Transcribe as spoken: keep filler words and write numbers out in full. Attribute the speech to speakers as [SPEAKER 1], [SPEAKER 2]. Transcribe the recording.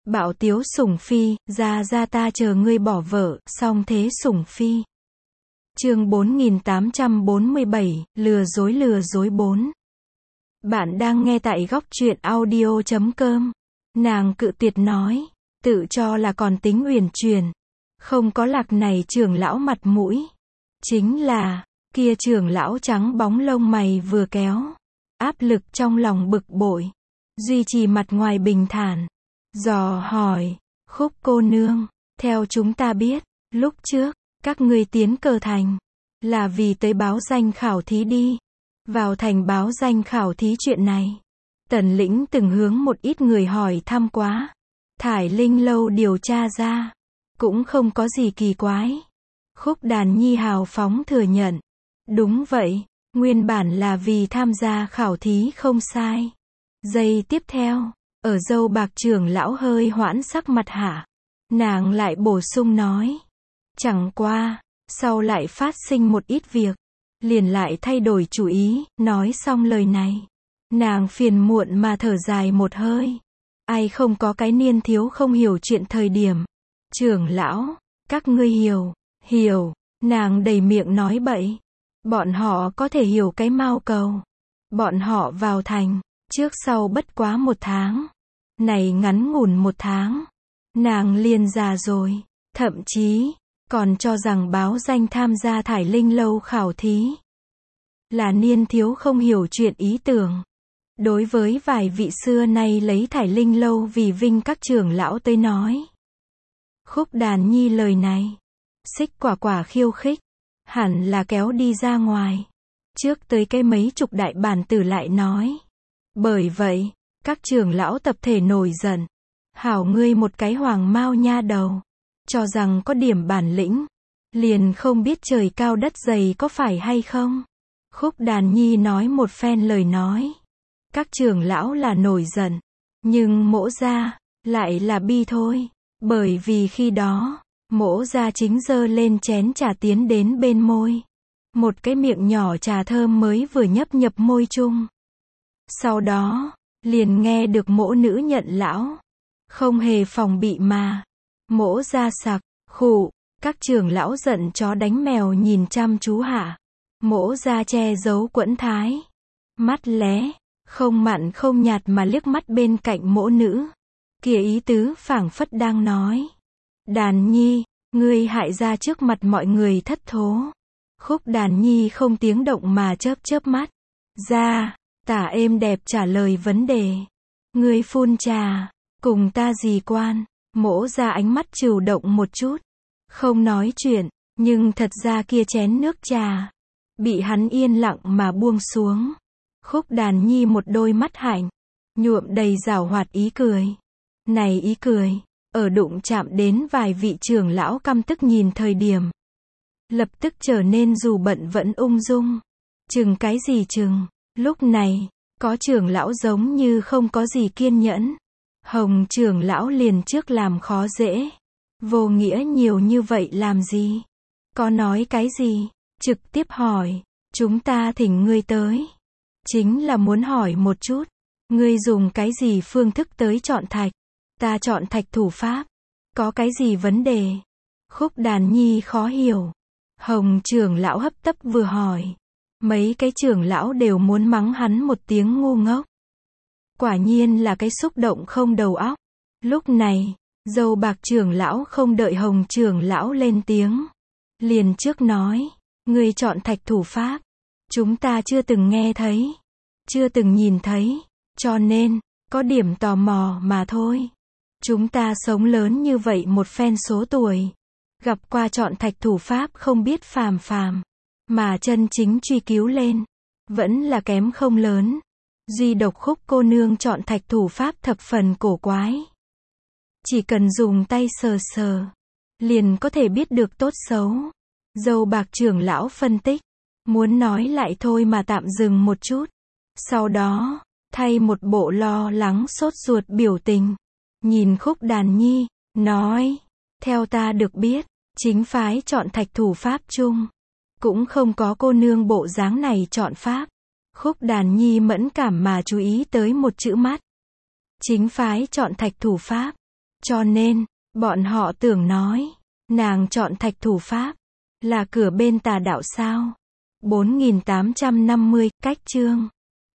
[SPEAKER 1] Bạo tiếu sủng phi, ra ra ta chờ ngươi bỏ vợ, song thế sủng phi. Chương bốn nghìn tám trăm bốn mươi bảy, lừa dối lừa dối bốn. Bạn đang nghe tại góc truyện audio chấm com. Nàng cự tuyệt nói, tự cho là còn tính uyển chuyển, không có lạc này trưởng lão mặt mũi. Chính là, kia trưởng lão trắng bóng lông mày vừa kéo, áp lực trong lòng bực bội, duy trì mặt ngoài bình thản, dò hỏi, Khúc cô nương, theo chúng ta biết, lúc trước, các ngươi tiến Cờ Thành, là vì tới báo danh khảo thí đi. Vào thành báo danh khảo thí chuyện này, Tần Lĩnh từng hướng một ít người hỏi thăm quá. Thải Linh lâu điều tra ra, cũng không có gì kỳ quái. Khúc Đàn Nhi hào phóng thừa nhận. Đúng vậy, nguyên bản là vì tham gia khảo thí không sai. Giây tiếp theo, ở dâu bạc trưởng lão hơi hoãn sắc mặt hạ, nàng lại bổ sung nói. Chẳng qua, sau lại phát sinh một ít việc, liền lại thay đổi chủ ý. Nói xong lời này, nàng phiền muộn mà thở dài một hơi. Ai không có cái niên thiếu không hiểu chuyện thời điểm. Trưởng lão, các ngươi hiểu, hiểu, nàng đầy miệng nói bậy. Bọn họ có thể hiểu cái mao cầu. Bọn họ vào thành, trước sau bất quá một tháng. Này ngắn ngủn một tháng, nàng liền già rồi, thậm chí, còn cho rằng báo danh tham gia Thải Linh lâu khảo thí là niên thiếu không hiểu chuyện ý tưởng. Đối với vài vị xưa nay lấy Thải Linh lâu vì vinh các trưởng lão tới nói, Khúc Đàn Nhi lời này, xích quả quả khiêu khích, hẳn là kéo đi ra ngoài. Trước tới cái mấy chục đại bản tử lại nói. Bởi vậy, các trưởng lão tập thể nổi giận. Hảo ngươi một cái hoàng mao nha đầu, cho rằng có điểm bản lĩnh, liền không biết trời cao đất dày có phải hay không. Khúc Đàn Nhi nói một phen lời nói. Các trưởng lão là nổi giận, nhưng Mỗ gia lại là bi thôi, bởi vì khi đó, Mỗ gia chính giơ lên chén trà tiến đến bên môi. Một cái miệng nhỏ trà thơm mới vừa nhấp nhập môi chung. Sau đó, liền nghe được Mỗ nữ nhận lão, không hề phòng bị mà. Mỗ gia sặc, khụ, các trưởng lão giận chó đánh mèo nhìn chăm chú hạ. Mỗ gia che giấu quẫn thái, mắt lé, không mặn không nhạt mà liếc mắt bên cạnh Mỗ nữ. Kia ý tứ phảng phất đang nói. Đàn Nhi, ngươi hại ra trước mặt mọi người thất thố. Khúc Đàn Nhi không tiếng động mà chớp chớp mắt. Ra, tả êm đẹp trả lời vấn đề. Ngươi phun trà, cùng ta gì quan? Mỗ ra ánh mắt trừu động một chút. Không nói chuyện, nhưng thật ra kia chén nước trà, bị hắn yên lặng mà buông xuống. Khúc Đàn Nhi một đôi mắt hạnh, nhuộm đầy giảo hoạt ý cười. Này ý cười, ở đụng chạm đến vài vị trưởng lão căm tức nhìn thời điểm, lập tức trở nên dù bận vẫn ung dung. Chừng cái gì chừng, lúc này, có trưởng lão giống như không có gì kiên nhẫn. Hồng trưởng lão liền trước làm khó dễ. Vô nghĩa nhiều như vậy làm gì? Có nói cái gì? Trực tiếp hỏi, chúng ta thỉnh ngươi tới. Chính là muốn hỏi một chút, ngươi dùng cái gì phương thức tới chọn thạch? Ta chọn thạch thủ pháp. Có cái gì vấn đề? Khúc Đàn Nhi khó hiểu. Hồng trưởng lão hấp tấp vừa hỏi. Mấy cái trưởng lão đều muốn mắng hắn một tiếng ngu ngốc. Quả nhiên là cái xúc động không đầu óc. Lúc này, dâu bạc trưởng lão không đợi Hồng trưởng lão lên tiếng, liền trước nói, ngươi chọn thạch thủ pháp, chúng ta chưa từng nghe thấy, chưa từng nhìn thấy, cho nên, có điểm tò mò mà thôi. Chúng ta sống lớn như vậy một phen số tuổi, gặp qua chọn thạch thủ pháp không biết phàm phàm, mà chân chính truy cứu lên, vẫn là kém không lớn. Duy độc Khúc cô nương chọn thạch thủ pháp thập phần cổ quái. Chỉ cần dùng tay sờ sờ, liền có thể biết được tốt xấu. Dâu bạc trưởng lão phân tích, muốn nói lại thôi mà tạm dừng một chút. Sau đó, thay một bộ lo lắng sốt ruột biểu tình, nhìn Khúc Đàn Nhi, nói, theo ta được biết, chính phái chọn thạch thủ pháp chung, cũng không có cô nương bộ dáng này chọn pháp. Khúc Đàn Nhi mẫn cảm mà chú ý tới một chữ mắt. Chính phái chọn thạch thủ pháp. Cho nên, bọn họ tưởng nói, nàng chọn thạch thủ pháp, là cửa bên tà đạo sao? bốn nghìn tám trăm năm mươi, cách chương